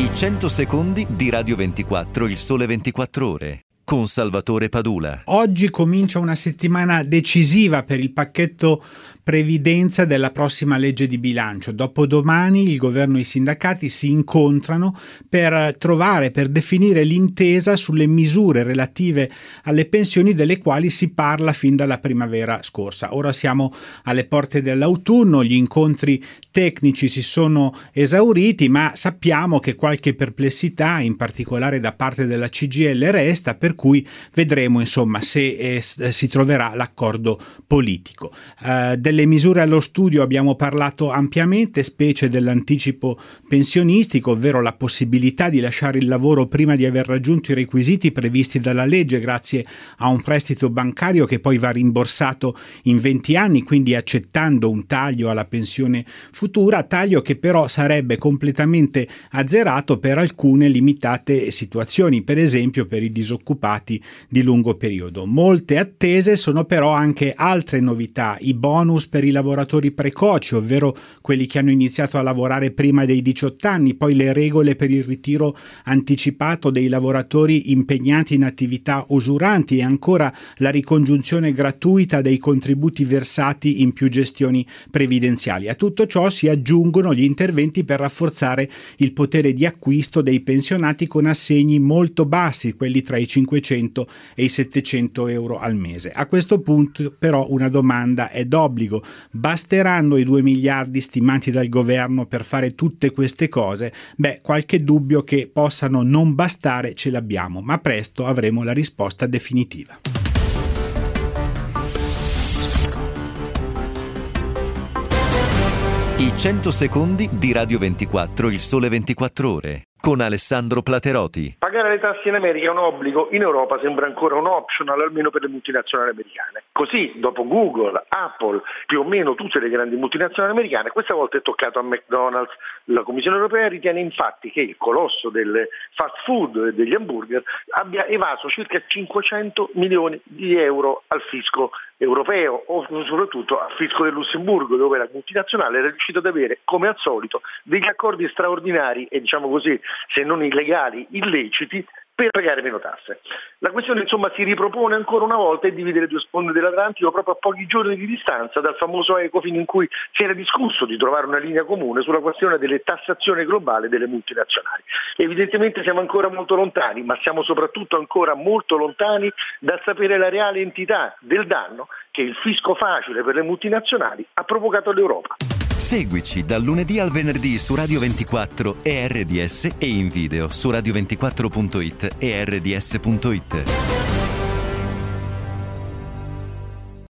I 100 secondi di Radio 24, il sole 24 ore, con Salvatore Padula. Oggi comincia una settimana decisiva per il pacchetto previdenza della prossima legge di bilancio. Dopodomani il governo e i sindacati si incontrano per definire l'intesa sulle misure relative alle pensioni delle quali si parla fin dalla primavera scorsa. Ora siamo alle porte dell'autunno, gli incontri tecnici si sono esauriti, ma sappiamo che qualche perplessità, in particolare da parte della CGIL, resta, per cui vedremo insomma se si troverà l'accordo politico. Delle misure allo studio abbiamo parlato ampiamente, specie dell'anticipo pensionistico, ovvero la possibilità di lasciare il lavoro prima di aver raggiunto i requisiti previsti dalla legge grazie a un prestito bancario che poi va rimborsato in 20 anni, quindi accettando un taglio alla pensione futura, taglio che però sarebbe completamente azzerato per alcune limitate situazioni, per esempio per i disoccupati di lungo periodo. Molte attese sono però anche altre novità: i bonus per i lavoratori precoci, ovvero quelli che hanno iniziato a lavorare prima dei 18 anni, poi le regole per il ritiro anticipato dei lavoratori impegnati in attività usuranti e ancora la ricongiunzione gratuita dei contributi versati in più gestioni previdenziali. A tutto ciò si aggiungono gli interventi per rafforzare il potere di acquisto dei pensionati con assegni molto bassi, quelli tra i 500 e i 700 euro al mese. A questo punto però una domanda è d'obbligo: basteranno i 2 miliardi stimati dal governo per fare tutte queste cose? Qualche dubbio che possano non bastare ce l'abbiamo, ma presto avremo la risposta definitiva. I 100 secondi di Radio 24, il sole 24 ore, con Alessandro Plateroti. Pagare le tasse in America è un obbligo, in Europa sembra ancora un optional, almeno per le multinazionali americane. Così, dopo Google, Apple, più o meno tutte le grandi multinazionali americane, questa volta è toccato a McDonald's. La Commissione europea ritiene infatti che il colosso del fast food e degli hamburger abbia evaso circa 500 milioni di euro al fisco europeo, o soprattutto al fisco del Lussemburgo, dove la multinazionale era riuscita ad avere, come al solito, degli accordi straordinari e, diciamo così, se non illegali, illeciti, per pagare meno tasse. La questione insomma si ripropone ancora una volta e divide le due sponde dell'Atlantico proprio a pochi giorni di distanza dal famoso Ecofin, in cui si era discusso di trovare una linea comune sulla questione delle tassazioni globali delle multinazionali. Evidentemente siamo ancora molto lontani, ma siamo soprattutto ancora molto lontani dal sapere la reale entità del danno che il fisco facile per le multinazionali ha provocato all'Europa. Seguici dal lunedì al venerdì su Radio 24 e RDS e in video su radio24.it e rds.it.